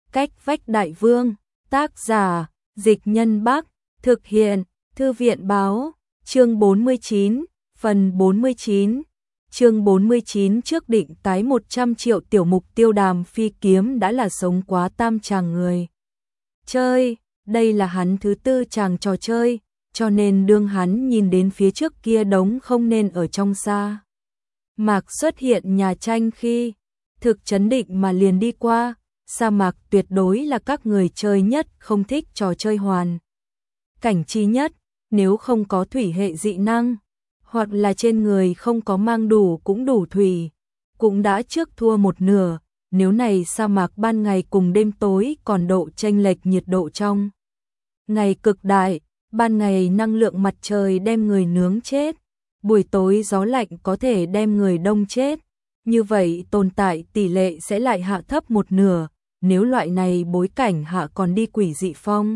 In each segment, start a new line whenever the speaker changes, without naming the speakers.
Cách vách đại vương, tác giả, Dịch Nhân Bắc, thực hiện, Thư viện báo, chương 49, phần 49. Chương 49 trước định tái 100 triệu tiểu mục tiêu Đàm Phi kiếm đã là sống quá tam chàng người chơi, đây là hắn thứ tư chàng trò chơi, cho nên đương hắn nhìn đến phía trước kia đống không nên ở trong sa mạc xuất hiện nhà tranh khi thực chấn định mà liền đi qua. Sa mạc tuyệt đối là các người chơi nhất không thích trò chơi hoàn cảnh chi nhất, nếu không có thủy hệ dị năng, hoặc là trên người không có mang đủ thủy, cũng đã trước thua một nửa. Nếu này sa mạc ban ngày cùng đêm tối còn độ chênh lệch nhiệt độ trong ngày cực đại, ban ngày năng lượng mặt trời đem người nướng chết, buổi tối gió lạnh có thể đem người đông chết, như vậy tồn tại tỷ lệ sẽ lại hạ thấp một nửa. Nếu loại này bối cảnh hạ còn đi quỷ dị phong,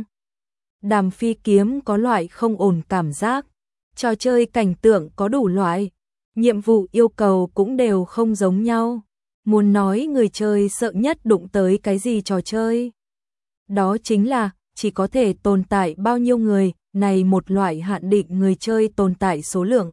Đàm Phi kiếm có loại không ổn cảm giác. Trò chơi cảnh tượng có đủ loại, nhiệm vụ yêu cầu cũng đều không giống nhau. Muốn nói người chơi sợ nhất đụng tới cái gì trò chơi, đó chính là chỉ có thể tồn tại bao nhiêu người, này một loại hạn định người chơi tồn tại số lượng.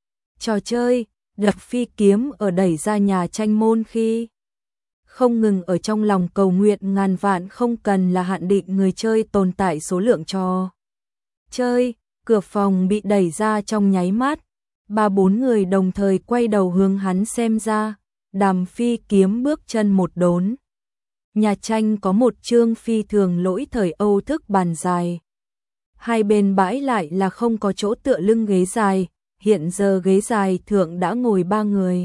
Trò chơi, Đàm Phi kiếm ở đẩy ra nhà tranh môn khi không ngừng ở trong lòng cầu nguyện ngàn vạn không cần là hạn định người chơi tồn tại số lượng trò chơi. Cửa phòng bị đẩy ra trong nháy mắt, 3-4 người đồng thời quay đầu hướng hắn xem ra. Đàm Phi kiếm bước chân một đốn. Nhà tranh có một chương phi thường lỗi thời Âu thức bàn dài, hai bên bãi lại là không có chỗ tựa lưng ghế dài. Hiện giờ ghế dài thượng đã ngồi 3 người,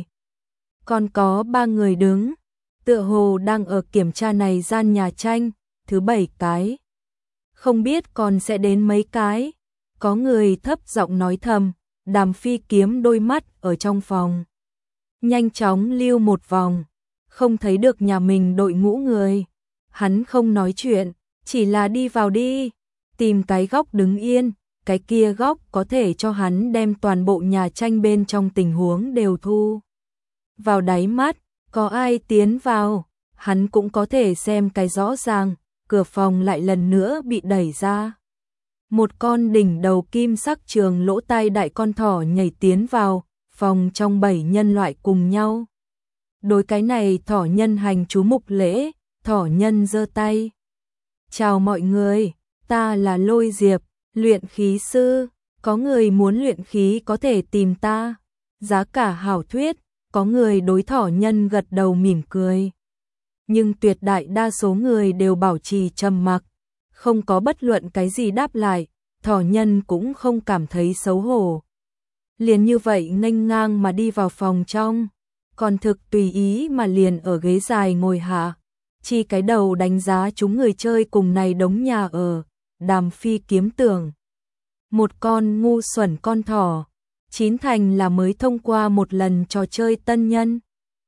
còn có 3 người đứng, tựa hồ đang ở kiểm tra này gian nhà tranh. Thứ 7 cái, không biết còn sẽ đến mấy cái. Có người thấp giọng nói thầm. Đàm Phi kiếm đôi mắt ở trong phòng nhanh chóng lưu một vòng, không thấy được nhà mình đội ngũ người. Hắn không nói chuyện, chỉ là đi vào đi, tìm cái góc đứng yên. Cái kia góc có thể cho hắn đem toàn bộ nhà tranh bên trong tình huống đều thu vào đáy mắt. Có ai tiến vào, hắn cũng có thể xem cái rõ ràng. Cửa phòng lại lần nữa bị đẩy ra. Một con đỉnh đầu kim sắc trường lỗ tai đại con thỏ nhảy tiến vào phòng trong 7 nhân loại cùng nhau. Đối cái này thỏ nhân hành chú mục lễ, thỏ nhân giơ tay. Chào mọi người, ta là Lôi Diệp, luyện khí sư, có người muốn luyện khí có thể tìm ta. Giá cả hảo thuyết, có người đối thỏ nhân gật đầu mỉm cười. Nhưng tuyệt đại đa số người đều bảo trì trầm mặc, không có bất luận cái gì đáp lại. Thỏ nhân cũng không cảm thấy xấu hổ, liền như vậy nghênh ngang mà đi vào phòng trong, còn thực tùy ý mà liền ở ghế dài ngồi hạ, chi cái đầu đánh giá chúng người chơi cùng này đống nhà ở. Đàm Phi kiếm tưởng, một con ngu xuẩn con thỏ, chín thành là mới thông qua một lần trò chơi tân nhân,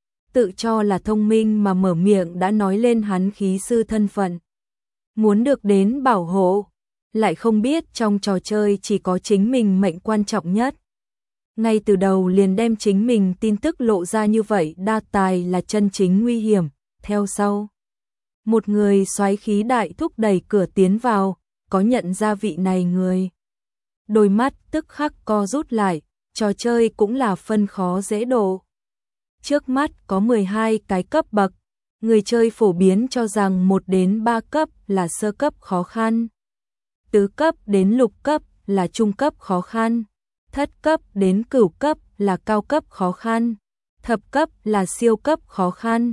tự cho là thông minh mà mở miệng đã nói lên hắn khí sư thân phận, muốn được đến bảo hộ, lại không biết trong trò chơi chỉ có chính mình mệnh quan trọng nhất. Ngay từ đầu liền đem chính mình tin tức lộ ra như vậy, đa tài là chân chính nguy hiểm. Theo sau, một người xoáy khí đại thúc đẩy cửa tiến vào, có nhận ra vị này người, đôi mắt tức khắc co rút lại. Trò chơi cũng là phân khó dễ độ. Trước mắt có 12 cái cấp bậc, người chơi phổ biến cho rằng 1 đến 3 cấp là sơ cấp khó khăn, tứ cấp đến lục cấp là trung cấp khó khăn, thất cấp đến cửu cấp là cao cấp khó khăn, thập cấp là siêu cấp khó khăn,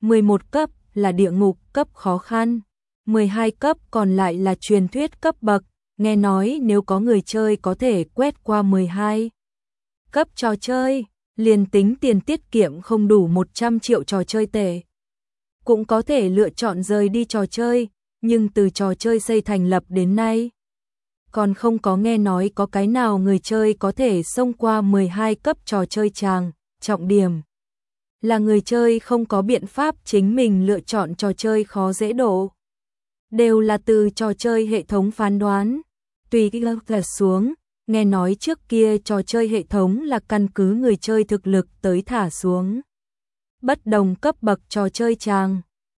11 cấp là địa ngục cấp khó khăn, 12 cấp còn lại là truyền thuyết cấp bậc. Nghe nói nếu có người chơi có thể quét qua 12 cấp trò chơi, liền tính tiền tiết kiệm không đủ 100 triệu trò chơi tệ, cũng có thể lựa chọn rời đi trò chơi. Nhưng từ trò chơi xây thành lập đến nay, còn không có nghe nói có cái nào người chơi có thể xông qua 12 cấp trò chơi chàng. Trọng điểm là người chơi không có biện pháp chính mình lựa chọn trò chơi khó dễ độ, đều là từ trò chơi hệ thống phán đoán. Tùy cái xuống, nghe nói trước kia trò chơi hệ thống là căn cứ người chơi thực lực tới thả xuống bất đồng cấp bậc trò chơi chàng.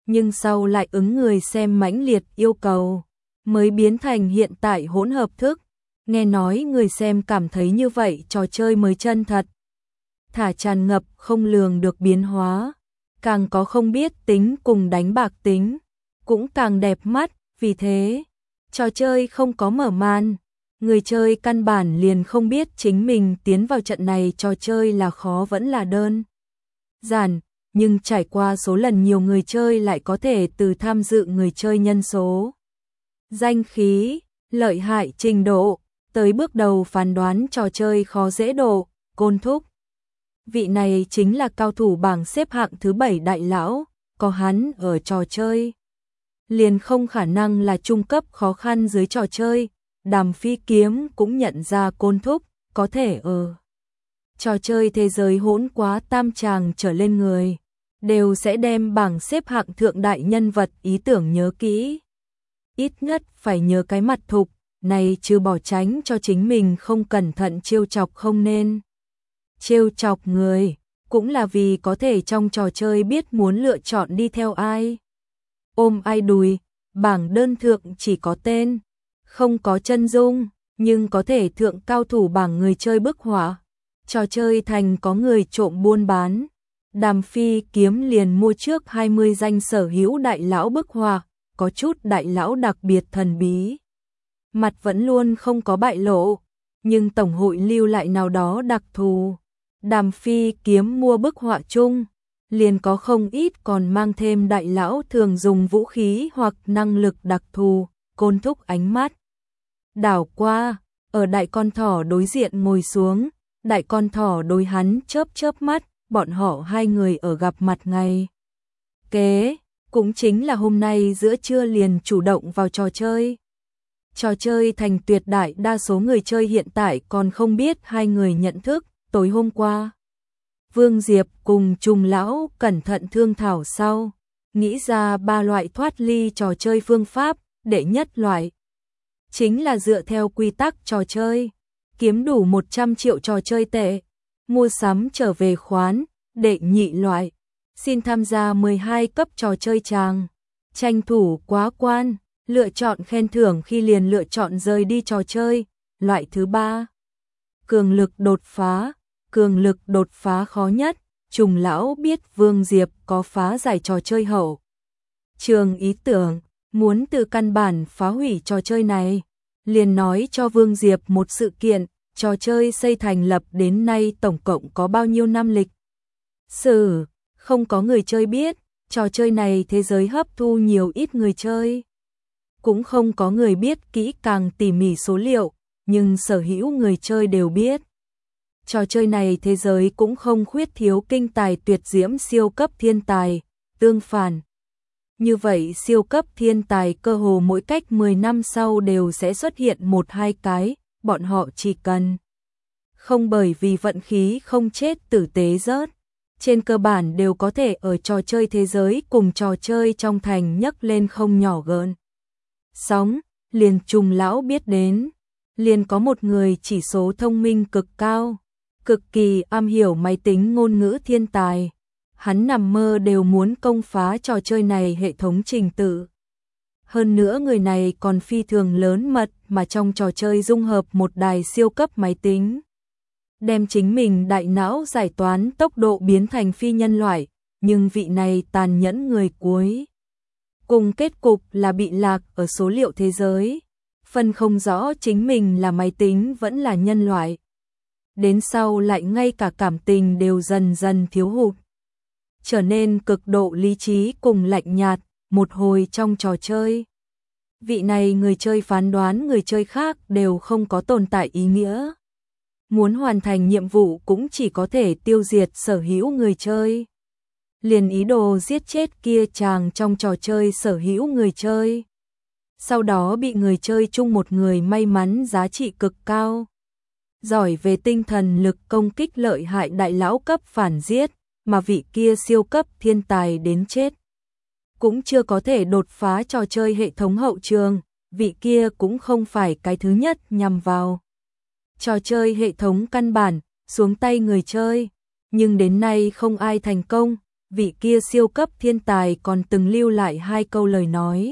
nhưng sau lại ứng người xem mãnh liệt yêu cầu, mới biến thành hiện tại hỗn hợp thức. Nghe nói người xem cảm thấy như vậy trò chơi mới chân thật. Thả tràn ngập không lường được biến hóa, càng có không biết tính cùng đánh bạc tính, cũng càng đẹp mắt, vì thế, trò chơi không có mở màn. Người chơi căn bản liền không biết chính mình tiến vào trận này trò chơi là khó vẫn là đơn giản, nhưng trải qua số lần nhiều người chơi lại có thể từ tham dự người chơi nhân số, danh khí, lợi hại trình độ, tới bước đầu phán đoán trò chơi khó dễ độ. Côn Thúc, vị này chính là cao thủ bảng xếp hạng thứ 7 đại lão, có hắn ở trò chơi liền không khả năng là trung cấp khó khăn dưới trò chơi. Đàm Phi Kiếm cũng nhận ra Côn Thúc có thể ở trò chơi thế giới hỗn quá tam tràng trở lên người, đều sẽ đem bảng xếp hạng thượng đại nhân vật ý tưởng nhớ kỹ. Ít nhất phải nhớ cái mặt thục này, chứ bỏ tránh cho chính mình không cẩn thận trêu chọc không nên trêu chọc người, cũng là vì có thể trong trò chơi biết muốn lựa chọn đi theo ai, ôm ai đùi. Bảng đơn thượng chỉ có tên, không có chân dung, nhưng có thể thượng cao thủ bảng người chơi bức họa. Trò chơi thành có người trộm buôn bán. Đàm Phi Kiếm liền mua trước 20 danh sở hữu đại lão bức họa, có chút đại lão đặc biệt thần bí. Mặt vẫn luôn không có bại lộ, nhưng tổng hội lưu lại nào đó đặc thù. Đàm Phi Kiếm mua bức họa chung, liền có không ít còn mang thêm đại lão thường dùng vũ khí hoặc năng lực đặc thù. Côn Thúc ánh mắt đảo qua, ở đại con thỏ đối diện ngồi xuống, đại con thỏ đối hắn chớp chớp mắt, bọn họ hai người ở gặp mặt ngày kế, cũng chính là hôm nay giữa trưa liền chủ động vào trò chơi. Trò chơi thành tuyệt đại đa số người chơi hiện tại còn không biết hai người nhận thức. Tối hôm qua, Vương Diệp cùng Trùng Lão cẩn thận thương thảo sau, nghĩ ra 3 loại thoát ly trò chơi phương pháp. Đệ nhất loại chính là dựa theo quy tắc trò chơi, kiếm đủ 100 triệu trò chơi tệ, mua sắm trở về khoán. Đệ nhị loại, xin tham gia 12 cấp trò chơi tràng, tranh thủ quá quan, lựa chọn khen thưởng khi liền lựa chọn rời đi trò chơi. Loại thứ ba, cường lực đột phá. Cường lực đột phá khó nhất, Trùng Lão biết Vương Diệp có phá giải trò chơi hậu trường ý tưởng, muốn từ căn bản phá hủy trò chơi này, liền nói cho Vương Diệp một sự kiện. Trò chơi xây thành lập đến nay tổng cộng có bao nhiêu năm lịch sử, không có người chơi biết. Trò chơi này thế giới hấp thu nhiều ít người chơi, cũng không có người biết kỹ càng tỉ mỉ số liệu, nhưng sở hữu người chơi đều biết. Trò chơi này thế giới cũng không khuyết thiếu kinh tài tuyệt diễm siêu cấp thiên tài, tương phản. Như vậy siêu cấp thiên tài cơ hồ mỗi cách 10 năm sau đều sẽ xuất hiện 1-2 cái, bọn họ chỉ cần không bởi vì vận khí không chết tử tế rớt, trên cơ bản đều có thể ở trò chơi thế giới cùng trò chơi trong thành nhấc lên không nhỏ gợn sóng. Liền Trùng Lão biết đến, liền có một người chỉ số thông minh cực cao, cực kỳ am hiểu máy tính ngôn ngữ thiên tài. Hắn nằm mơ đều muốn công phá trò chơi này hệ thống trình tự. Hơn nữa người này còn phi thường lớn mật mà trong trò chơi dung hợp một đài siêu cấp máy tính, đem chính mình đại não giải toán tốc độ biến thành phi nhân loại, nhưng vị này tàn nhẫn người cuối cùng kết cục là bị lạc ở số liệu thế giới, phân không rõ chính mình là máy tính vẫn là nhân loại. Đến sau lại ngay cả cảm tình đều dần dần thiếu hụt, trở nên cực độ lý trí cùng lạnh nhạt. Một hồi trong trò chơi, vị này người chơi phán đoán người chơi khác đều không có tồn tại ý nghĩa. Muốn hoàn thành nhiệm vụ cũng chỉ có thể tiêu diệt sở hữu người chơi. Liền ý đồ giết chết kia chàng trong trò chơi sở hữu người chơi. Sau đó bị người chơi chung một người may mắn giá trị cực cao, giỏi về tinh thần lực công kích lợi hại đại lão cấp phản giết, mà vị kia siêu cấp thiên tài đến chết cũng chưa có thể đột phá trò chơi hệ thống hậu trường. Vị kia cũng không phải cái thứ nhất nhằm vào trò chơi hệ thống căn bản xuống tay người chơi, nhưng đến nay không ai thành công. vị kia siêu cấp thiên tài còn từng lưu lại 2 câu lời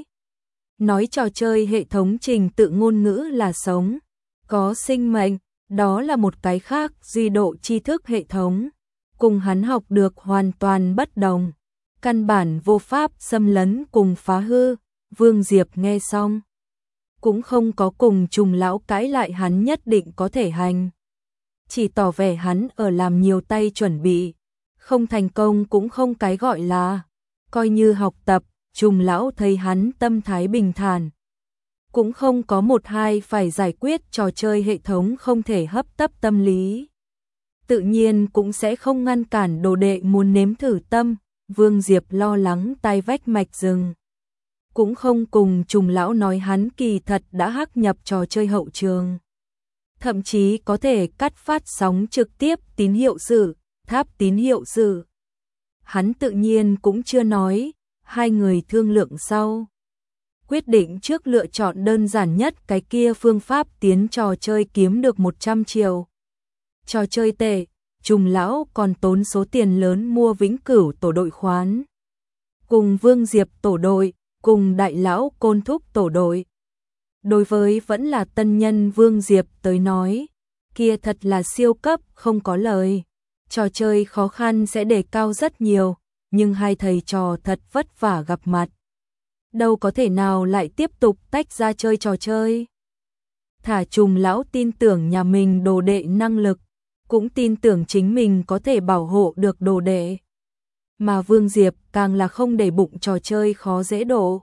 nói trò chơi hệ thống trình tự ngôn ngữ là sống, có sinh mệnh, đó là một cái khác duy độ tri thức hệ thống, cùng hắn học được hoàn toàn bất đồng, căn bản vô pháp xâm lấn cùng phá hư. Vương Diệp nghe xong, cũng không có cùng Trùng lão cãi lại hắn nhất định có thể hành, chỉ tỏ vẻ hắn ở làm nhiều tay chuẩn bị, không thành công cũng không cái gọi là, coi như học tập. Trùng lão thấy hắn tâm thái bình thản, cũng không có một hai phải giải quyết trò chơi hệ thống không thể hấp tấp tâm lý, tự nhiên cũng sẽ không ngăn cản đồ đệ muốn nếm thử tâm. Vương Diệp lo lắng tai vách mạch rừng, cũng không cùng Trùng lão nói hắn kỳ thật đã hắc nhập trò chơi hậu trường, thậm chí có thể cắt phát sóng trực tiếp tín hiệu sử, tháp tín hiệu sử. Hắn tự nhiên cũng chưa nói. Hai người thương lượng sau, quyết định trước lựa chọn đơn giản nhất cái kia phương pháp tiến trò chơi kiếm được 100 triệu. Trò chơi tệ, Trùng lão còn tốn số tiền lớn mua vĩnh cửu tổ đội khoán. Cùng Vương Diệp tổ đội, cùng đại lão Côn Thúc tổ đội. Đối với vẫn là tân nhân Vương Diệp tới nói, kia thật là siêu cấp không có lời. Trò chơi khó khăn sẽ đề cao rất nhiều. Nhưng hai thầy trò thật vất vả gặp mặt, đâu có thể nào lại tiếp tục tách ra chơi trò chơi. Thả Trùng lão tin tưởng nhà mình đồ đệ năng lực, cũng tin tưởng chính mình có thể bảo hộ được đồ đệ. Mà Vương Diệp càng là không để bụng trò chơi khó dễ độ.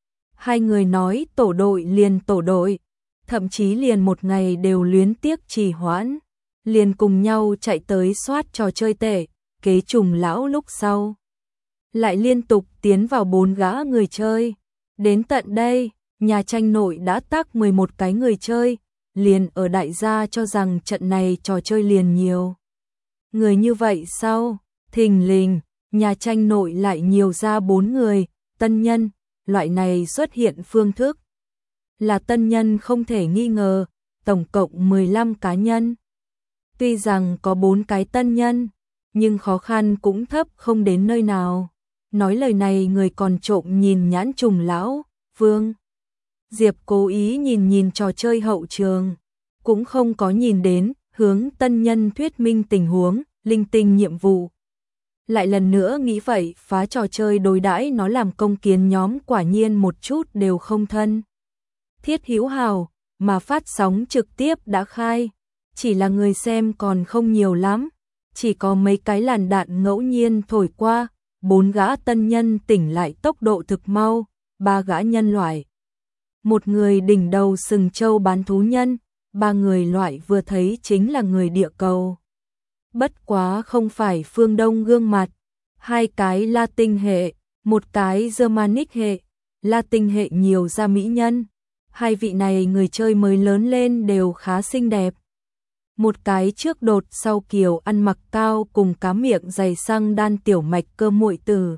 Hai người nói tổ đội liền tổ đội, thậm chí liền một ngày đều luyến tiếc trì hoãn, liền cùng nhau chạy tới soát trò chơi tệ, kế Trùng lão lúc sau. Lại liên tục tiến vào 4 gã người chơi. Đến tận đây, nhà tranh nội đã tác 11 cái người chơi, liền ở đại gia cho rằng trận này trò chơi liền nhiều. Người như vậy sao? Thình lình, nhà tranh nội lại nhiều ra 4 người, tân nhân, loại này xuất hiện phương thức. Là tân nhân không thể nghi ngờ, tổng cộng 15 cá nhân. Tuy rằng có 4 cái tân nhân, nhưng khó khăn cũng thấp không đến nơi nào. Nói lời này người còn trộm nhìn nhãn Trùng lão. Vương Diệp cố ý nhìn trò chơi hậu trường, cũng không có nhìn đến hướng tân nhân thuyết minh tình huống, linh tinh nhiệm vụ. Lại lần nữa nghĩ vậy, phá trò chơi đối đãi nó làm công kiến nhóm quả nhiên một chút đều không thân thiết hữu hảo, mà phát sóng trực tiếp đã khai, chỉ là người xem còn không nhiều lắm, chỉ có mấy cái làn đạn ngẫu nhiên thổi qua. 4 gã tân nhân tỉnh lại tốc độ thực mau, 3 gã nhân loại. Một người đỉnh đầu sừng trâu bán thú nhân, 3 người loại vừa thấy chính là người địa cầu. Bất quá không phải phương Đông gương mặt, 2 cái Latin hệ, một cái Germanic hệ, Latin hệ nhiều ra mỹ nhân. 2 vị này người chơi mới lớn lên đều khá xinh đẹp. Một cái trước đột sau kiều ăn mặc cao cùng cá miệng dày xăng đan tiểu mạch cơ muội tử.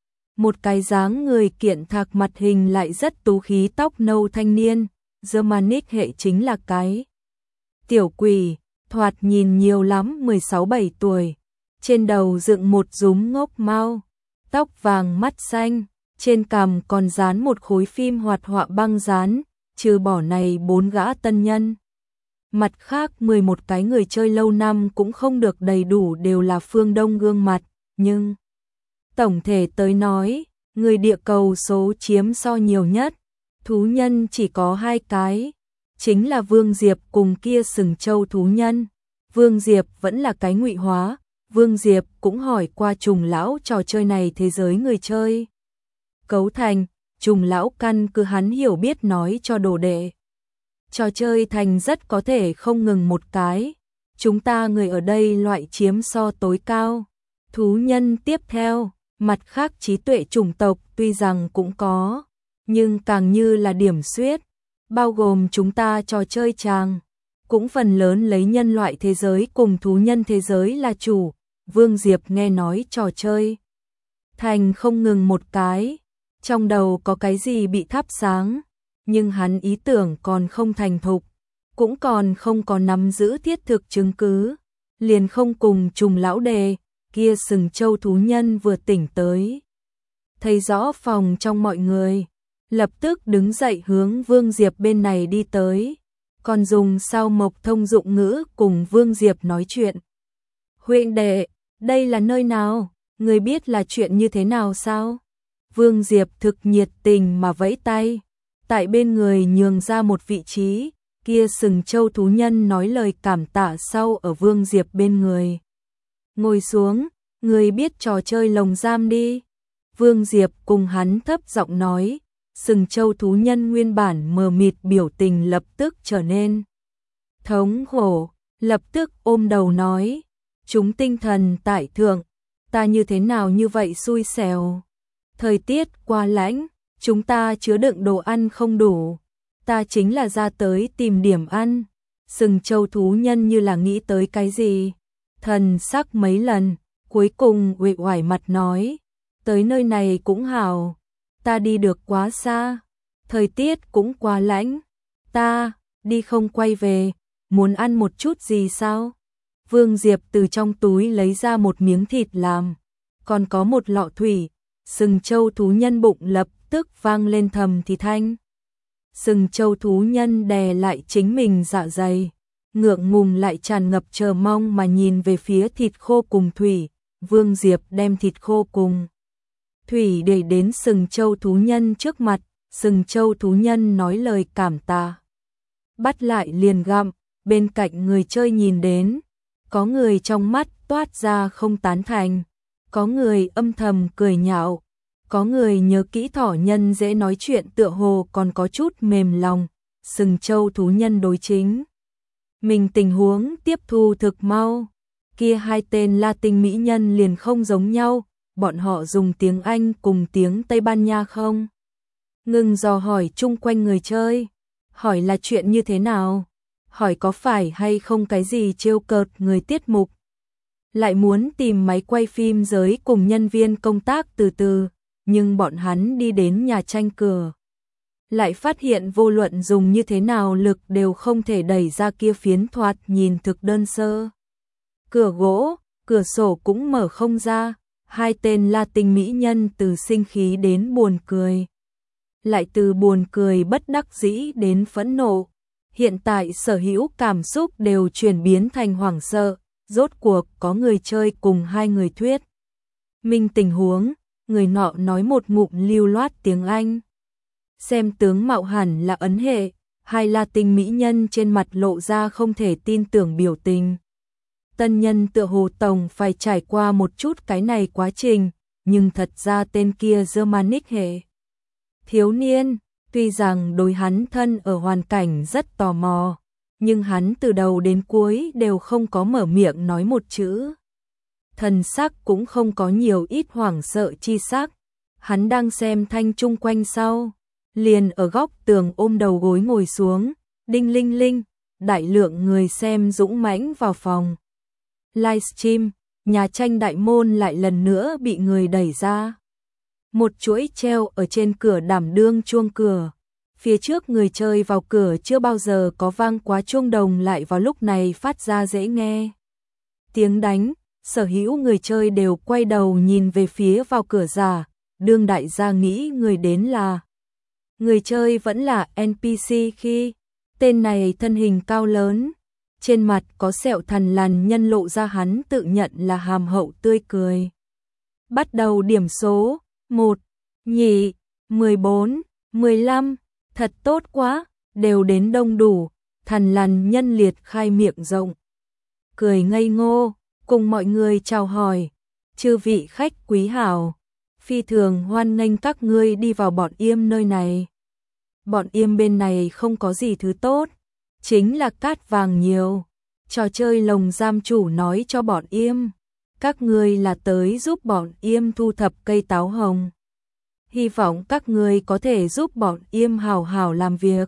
Một cái dáng người kiện thạc mặt hình lại rất tú khí tóc nâu thanh niên, Germanic hệ chính là cái tiểu quỷ, thoạt nhìn nhiều lắm 16-17 tuổi, trên đầu dựng một rúm ngốc mau, tóc vàng mắt xanh, trên cằm còn dán một khối phim hoạt họa băng dán, trừ bỏ này 4 gã tân nhân. Mặt khác 11 cái người chơi lâu năm cũng không được đầy đủ đều là phương Đông gương mặt, nhưng tổng thể tới nói, người địa cầu số chiếm so nhiều nhất, thú nhân chỉ có 2 cái, chính là Vương Diệp cùng kia sừng trâu thú nhân. Vương Diệp vẫn là cái ngụy hóa, Vương Diệp cũng hỏi qua Trùng lão trò chơi này thế giới người chơi cấu thành, Trùng lão căn cứ hắn hiểu biết nói cho đồ đệ. Trò chơi thành rất có thể không ngừng một cái, chúng ta người ở đây loại chiếm so tối cao. Thú nhân tiếp theo, mặt khác trí tuệ chủng tộc tuy rằng cũng có, nhưng càng như là điểm xuyết, bao gồm chúng ta trò chơi chàng, cũng phần lớn lấy nhân loại thế giới cùng thú nhân thế giới là chủ. Vương Diệp nghe nói trò chơi thành không ngừng một cái, trong đầu có cái gì bị thắp sáng, nhưng hắn ý tưởng còn không thành thục, cũng còn không có nắm giữ thiết thực chứng cứ, liền không cùng Trùng lão đề, kia sừng châu thú nhân vừa tỉnh tới. Thấy rõ phòng trong mọi người, lập tức đứng dậy hướng Vương Diệp bên này đi tới, còn dùng sao mộc thông dụng ngữ cùng Vương Diệp nói chuyện. Huynh đệ, đây là nơi nào? Người biết là chuyện như thế nào sao? Vương Diệp thực nhiệt tình mà vẫy tay, tại bên người nhường ra một vị trí, kia sừng châu thú nhân nói lời cảm tạ sau ở Vương Diệp bên người. Ngồi xuống, người biết trò chơi lồng giam đi. Vương Diệp cùng hắn thấp giọng nói, sừng châu thú nhân nguyên bản mờ mịt biểu tình lập tức trở nên thống khổ, lập tức ôm đầu nói, chúng tinh thần tại thượng, ta như thế nào như vậy xui xẻo. Thời tiết quá lạnh, chúng ta chứa đựng đồ ăn không đủ, ta chính là ra tới tìm điểm ăn. Sừng châu thú nhân như là nghĩ tới cái gì, thần sắc mấy lần, cuối cùng uể oải mặt nói, tới nơi này cũng hảo, ta đi được quá xa, thời tiết cũng quá lạnh, ta đi không quay về, muốn ăn một chút gì sao? Vương Diệp từ trong túi lấy ra một miếng thịt làm, còn có một lọ thủy. Sừng châu thú nhân bụng lập tức vang lên thầm thì thanh. Sừng châu thú nhân đè lại chính mình dạ dày, ngượng ngùng lại tràn ngập chờ mong mà nhìn về phía thịt khô cùng thủy. Vương Diệp đem thịt khô cùng thủy để đến sừng châu thú nhân trước mặt, sừng châu thú nhân nói lời cảm tạ. Bắt lại liền gặm, bên cạnh người chơi nhìn đến, có người trong mắt toát ra không tán thành, có người âm thầm cười nhạo, có người nhớ kỹ thỏ nhân dễ nói chuyện tựa hồ còn có chút mềm lòng. Sừng châu thú nhân đối chính mình tình huống tiếp thu thực mau. Kia hai tên Latin mỹ nhân liền không giống nhau, bọn họ dùng tiếng Anh cùng tiếng Tây Ban Nha không ngừng dò hỏi chung quanh người chơi, hỏi là chuyện như thế nào, hỏi có phải hay không cái gì trêu cợt người tiết mục, lại muốn tìm máy quay phim giới cùng nhân viên công tác từ từ, nhưng bọn hắn đi đến nhà tranh cửa, lại phát hiện vô luận dùng như thế nào lực đều không thể đẩy ra kia phiến thoạt nhìn thực đơn sơ. Cửa gỗ, cửa sổ cũng mở không ra, hai tên Latin mỹ nhân từ sinh khí đến buồn cười, lại từ buồn cười bất đắc dĩ đến phẫn nộ. Hiện tại sở hữu cảm xúc đều chuyển biến thành hoảng sợ, rốt cuộc có người chơi cùng hai người thuyết minh tình huống, người nọ nói một ngụm lưu loát tiếng Anh. Xem tướng mạo hẳn là Ấn hệ, hai Latin mỹ nhân trên mặt lộ ra không thể tin tưởng biểu tình. Tân nhân tựa hồ tổng phải trải qua một chút cái này quá trình, nhưng thật ra tên kia Germanic hệ thiếu niên, tuy rằng đối hắn thân ở hoàn cảnh rất tò mò, nhưng hắn từ đầu đến cuối đều không có mở miệng nói một chữ. Thần sắc cũng không có nhiều ít hoảng sợ chi sắc. Hắn đang xem thanh chung quanh sau, liền ở góc tường ôm đầu gối ngồi xuống, đinh linh linh, đại lượng người xem dũng mãnh vào phòng livestream, nhà tranh đại môn lại lần nữa bị người đẩy ra. Một chuỗi treo ở trên cửa đảm đương chuông cửa. Phía trước người chơi vào cửa chưa bao giờ có vang quá chuông đồng lại vào lúc này phát ra dễ nghe. Tiếng đánh, sở hữu người chơi đều quay đầu nhìn về phía vào cửa giả, đương đại gia nghĩ người đến là người chơi vẫn là NPC khi tên này thân hình cao lớn, trên mặt có sẹo thằn lằn nhân lộ ra hắn tự nhận là hàm hậu tươi cười. Bắt đầu điểm số 1, nhị, 14, 15, thật tốt quá, đều đến đông đủ, thằn lằn nhân liệt khai miệng rộng, cười ngây ngô, cùng mọi người chào hỏi, chư vị khách quý hảo, phi thường hoan nghênh các ngươi đi vào bọn yêm nơi này. Bọn yêm bên này không có gì thứ tốt, chính là cát vàng nhiều. Trò chơi lồng giam chủ nói cho bọn yêm, các ngươi là tới giúp bọn yêm thu thập cây táo hồng. Hy vọng các ngươi có thể giúp bọn yêm hào hào làm việc.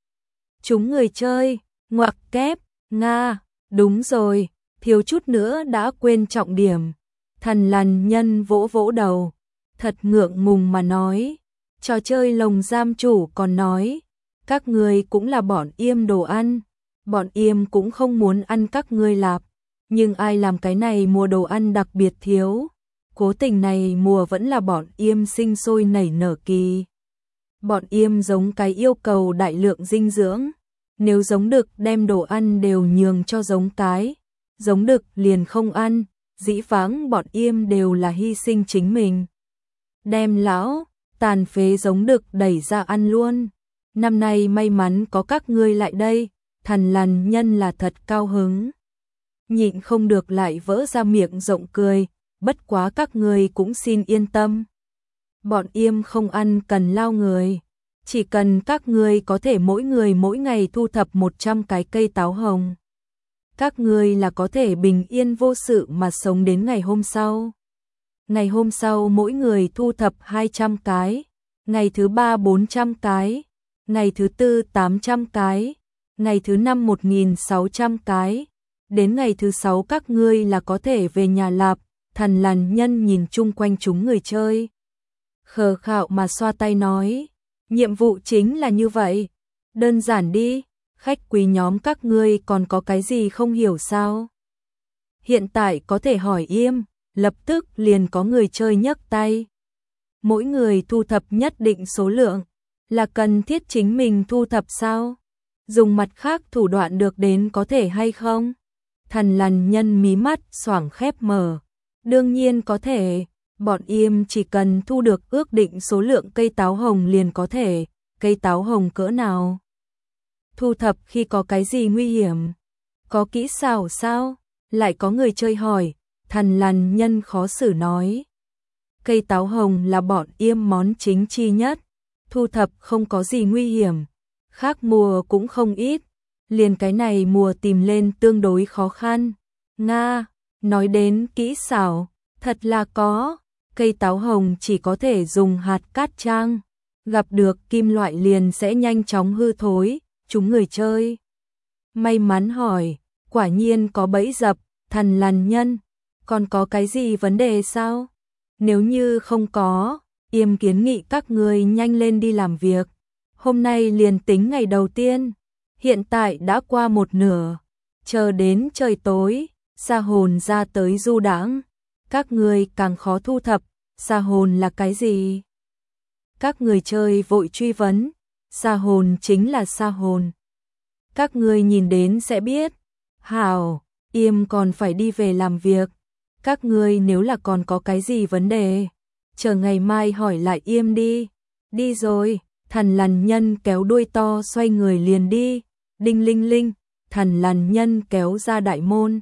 Chúng người chơi, ngoặc kép, Nga, đúng rồi, thiếu chút nữa đã quên trọng điểm. Thằn lằn nhân vỗ vỗ đầu, thật ngượng ngùng mà nói. Trò chơi lồng giam chủ còn nói, các ngươi cũng là bọn yêm đồ ăn, bọn yêm cũng không muốn ăn các ngươi lạp, Nhưng ai làm cái này mùa đồ ăn đặc biệt thiếu. Cố tình này mùa vẫn là bọn Yêm sinh sôi nảy nở kỳ. Bọn Yêm giống cái yêu cầu đại lượng dinh dưỡng. Nếu giống đực đem đồ ăn đều nhường cho giống cái, giống đực liền không ăn, dĩ vãng bọn Yêm đều là hy sinh chính mình. Đem lão, tàn phế giống đực đẩy ra ăn luôn. Năm nay may mắn có các ngươi lại đây, Thằn Lằn Nhân là thật cao hứng. Nhịn không được lại vỡ ra miệng rộng cười, bất quá các ngươi cũng xin yên tâm. Bọn Yêm không ăn cần lao người, chỉ cần các ngươi có thể mỗi người mỗi ngày thu thập 100 cái cây táo hồng. Các ngươi là có thể bình yên vô sự mà sống đến ngày hôm sau. Ngày hôm sau mỗi người thu thập 200 cái, ngày thứ 3 400 cái, ngày thứ 4 800 cái, ngày thứ 5 1600 cái, đến ngày thứ 6 các ngươi là có thể về nhà lạp. Thằn Lằn Nhân nhìn chung quanh chúng người chơi, khờ khạo mà xoa tay nói, nhiệm vụ chính là như vậy, đơn giản đi, khách quý nhóm các ngươi còn có cái gì không hiểu sao? Hiện tại có thể hỏi Yêm, lập tức liền có người chơi nhấc tay. Mỗi người thu thập nhất định số lượng, là cần thiết chính mình thu thập sao? Dùng mặt khác thủ đoạn được đến có thể hay không? Thằn Lằn Nhân mí mắt xoảng khép mở. Đương nhiên có thể, bọn Yêm chỉ cần thu được ước định số lượng cây táo hồng liền có thể, cây táo hồng cỡ nào? Thu thập khi có cái gì nguy hiểm? Có kỹ xảo sao? Lại có người chơi hỏi, Thằn Lằn Nhân khó xử nói. Cây táo hồng là bọn Yêm món chính chi nhất, thu thập không có gì nguy hiểm, khác mùa cũng không ít, liền cái này mùa tìm lên tương đối khó khăn. Nga, nói đến kỹ xảo, thật là có, cây táo hồng chỉ có thể dùng hạt cát trang, gặp được kim loại liền sẽ nhanh chóng hư thối, chúng người chơi. May mắn hỏi, quả nhiên có bẫy dập, Thằn Lằn Nhân, còn có cái gì vấn đề sao? Nếu như không có, Yêm kiến nghị các người nhanh lên đi làm việc. Hôm nay liền tính ngày đầu tiên, hiện tại đã qua một nửa, chờ đến trời tối, sa hồn ra tới du đãng, các người càng khó thu thập, sa hồn là cái gì? Các người chơi vội truy vấn, sa hồn chính là sa hồn. Các người nhìn đến sẽ biết. Hảo, Yêm còn phải đi về làm việc. Các người nếu là còn có cái gì vấn đề, chờ ngày mai hỏi lại Yêm đi. Đi rồi, Thằn Lằn Nhân kéo đuôi to xoay người liền đi. Đinh linh linh, Thằn Lằn Nhân kéo ra đại môn.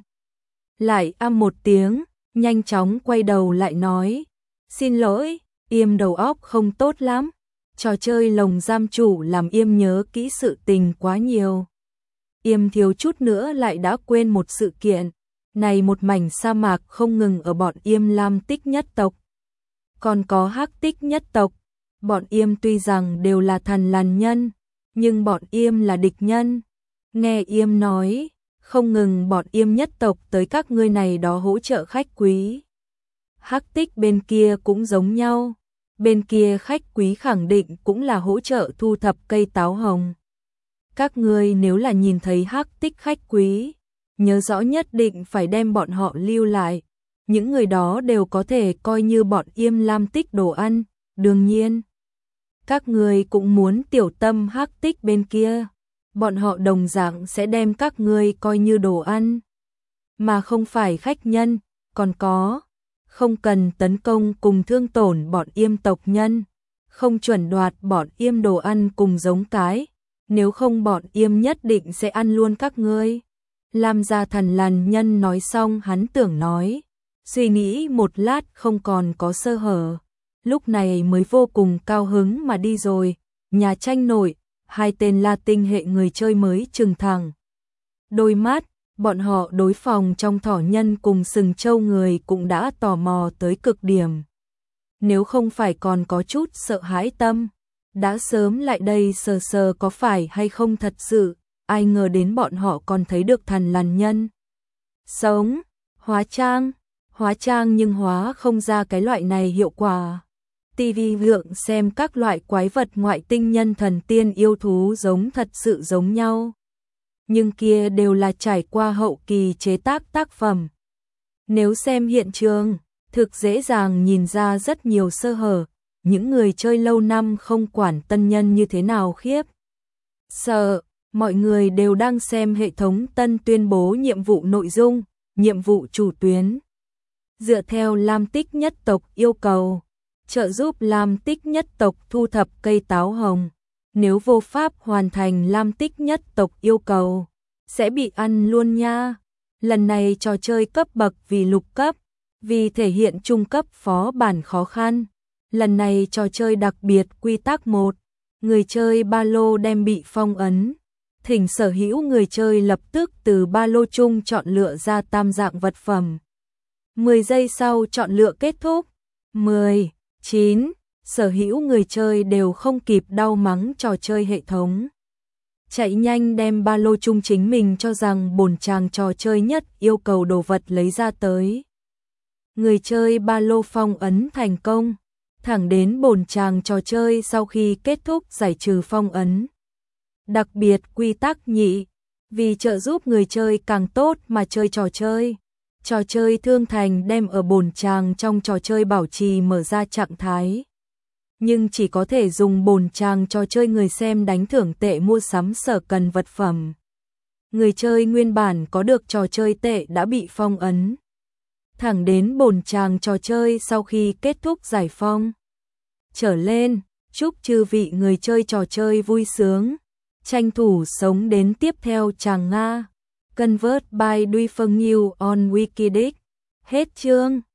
Lại một tiếng, nhanh chóng quay đầu lại nói, xin lỗi, Yêm đầu óc không tốt lắm, trò chơi lồng giam chủ làm Yêm nhớ kỹ sự tình quá nhiều. Yêm thiếu chút nữa lại đã quên một sự kiện, này một mảnh sa mạc không ngừng ở bọn Yêm Lam Tích nhất tộc, còn có Hắc Tích nhất tộc, bọn Yêm tuy rằng đều là Thằn Lằn Nhân, nhưng bọn Yêm là địch nhân. Nghe Yêm nói, không ngừng bọn Yêm nhất tộc tới các ngươi này đó hỗ trợ khách quý. Hắc Tích bên kia cũng giống nhau, bên kia khách quý khẳng định cũng là hỗ trợ thu thập cây táo hồng. Các ngươi nếu là nhìn thấy Hắc Tích khách quý, nhớ rõ nhất định phải đem bọn họ lưu lại, những người đó đều có thể coi như bọn Yêm Lam Tích đồ ăn, đương nhiên. Các ngươi cũng muốn tiểu tâm Hắc Tích bên kia, bọn họ đồng dạng sẽ đem các ngươi coi như đồ ăn, mà không phải khách nhân, còn có, không cần tấn công cùng thương tổn bọn Yêm tộc nhân, không chuẩn đoạt bọn Yêm đồ ăn cùng giống cái, nếu không bọn Yêm nhất định sẽ ăn luôn các ngươi. Lam gia Thằn Lằn Nhân nói xong hắn tưởng nói, suy nghĩ một lát không còn có sơ hở, lúc này mới vô cùng cao hứng mà đi rồi. Nhà tranh nội, hai tên La Tinh hệ người chơi mới trừng thẳng đôi mắt, bọn họ đối phòng trong thỏ nhân cùng sừng trâu người cũng đã tò mò tới cực điểm. Nếu không phải còn có chút sợ hãi tâm, đã sớm lại đây sờ sờ có phải hay không thật sự, ai ngờ đến bọn họ còn thấy được Thằn Lằn Nhân. Sống, hóa trang nhưng hóa không ra cái loại này hiệu quả. TV lượng xem các loại quái vật ngoại tinh nhân thần tiên yêu thú giống thật sự giống nhau. nhưng kia đều là trải qua hậu kỳ chế tác tác phẩm. Nếu xem hiện trường, thực dễ dàng nhìn ra rất nhiều sơ hở, những người chơi lâu năm không quản tân nhân như thế nào khiếp sợ, mọi người đều đang xem hệ thống tân tuyên bố nhiệm vụ nội dung, nhiệm vụ chủ tuyến. Dựa theo Lam Tích nhất tộc yêu cầu, trợ giúp Lam Tích nhất tộc thu thập cây táo hồng. Nếu vô pháp hoàn thành Lam Tích nhất tộc yêu cầu, sẽ bị ăn luôn nha. Lần này trò chơi cấp bậc vì lục cấp, vì thể hiện trung cấp phó bản khó khăn. Lần này trò chơi đặc biệt quy tắc 1, người chơi ba lô đem bị phong ấn. Thỉnh sở hữu người chơi lập tức từ ba lô chung chọn lựa ra tam dạng vật phẩm. 10 giây sau chọn lựa kết thúc. 10, 9, sở hữu người chơi đều không kịp đau mắng trò chơi hệ thống. Chạy nhanh đem ba lô chung chính mình cho rằng bổn chàng trò chơi nhất yêu cầu đồ vật lấy ra tới. Người chơi ba lô phong ấn thành công, thẳng đến bổn chàng trò chơi sau khi kết thúc giải trừ phong ấn. Đặc biệt quy tắc nhị, vì trợ giúp người chơi càng tốt mà chơi trò chơi. Trò chơi thương thành đem ở bổn chàng trong trò chơi bảo trì mở ra trạng thái. Nhưng chỉ có thể dùng bổn chàng trò chơi người xem đánh thưởng tệ mua sắm sở cần vật phẩm. Người chơi nguyên bản có được trò chơi tệ đã bị phong ấn. Thẳng đến bổn chàng trò chơi sau khi kết thúc giải phong. Trở lên, chúc chư vị người chơi trò chơi vui sướng, tranh thủ sống đến tiếp theo chàng Nga. Convert by Duy Phương Nhiêu on Wikidic. Hết chương.